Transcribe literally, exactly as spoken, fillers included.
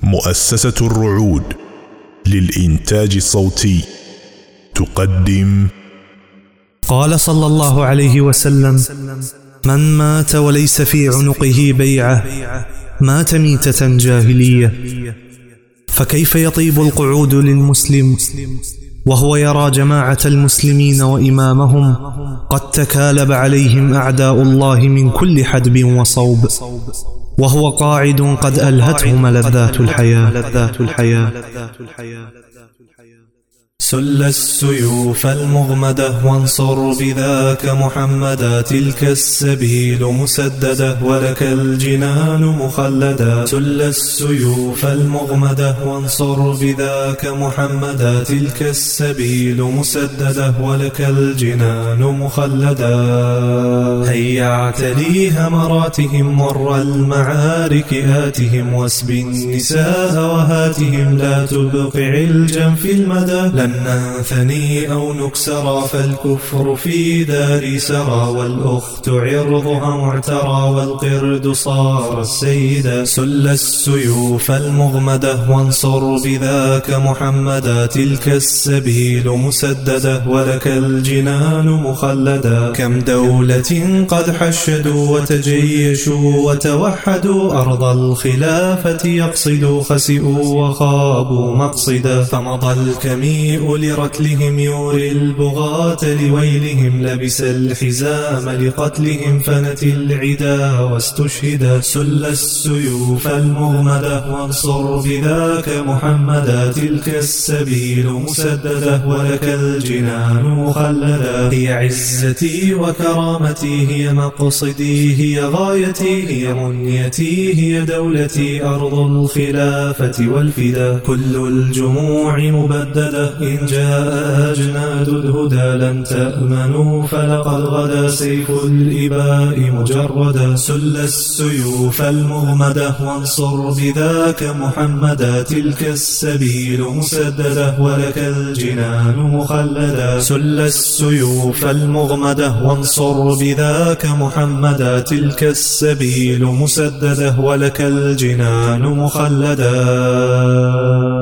مؤسسة الرعود للإنتاج الصوتي تقدم. قال صلى الله عليه وسلم: من مات وليس في عنقه بيعة مات ميتة جاهلية. فكيف يطيب القعود للمسلم وهو يرى جماعة المسلمين وإمامهم قد تكالب عليهم أعداء الله من كل حدب وصوب، وهو قاعد قد ألهته ملذات الحياة. سل السيوف المغمدة وانصر بذاك محمدا، تلك السبيل مسددة ولك الجنان مخلدا. سل السيوف المغمدة وانصر بذاك محمدا، تلك السبيل مسددة ولك الجنان مخلدا. هيا اعتلي همراتهم مر المعارك آتهم، واسب النساء وهاتهم لا تبقع الجم في المدى. لن ننثني أو نكسرا فالكفر في دار سرى، والأخت عرضها معترى والقرد صار السيدا. سل السيوف المغمدة وانصر بذاك محمدا، تلك السبيل مسددة ولك الجنان مخلدا. كم دولة قد حشدوا وتجيشوا وتوحدوا، أرض الخلافة يقصدوا خسئوا وخابوا مقصدا. فمضى الكميء لرتلهم يوري البغاة لويلهم، لبس الحزام لقتلهم فنتي العدا واستشهدا. سل السيوف المغمدة وانصر بذاك محمدا، تلك السبيل مسددة ولك الجنان مخلدا. هي عزتي وكرامتي، هي مقصدي، هي غايتي، هي منيتي، هي دولتي، أرض الخلافة والفدا. كل الجموع مبددة إن جاء أجناد الهدى، لن تأمنوا فلقد غدا سيف الإباء مجردا. سل السيوف المغمدة وانصر بذاك محمدا، تلك السبيل مسددة ولك الجنان مخلدا. سل السيوف المغمدة وانصر بذاك محمدا، تلك السبيل مسددة ولك الجنان مخلدا.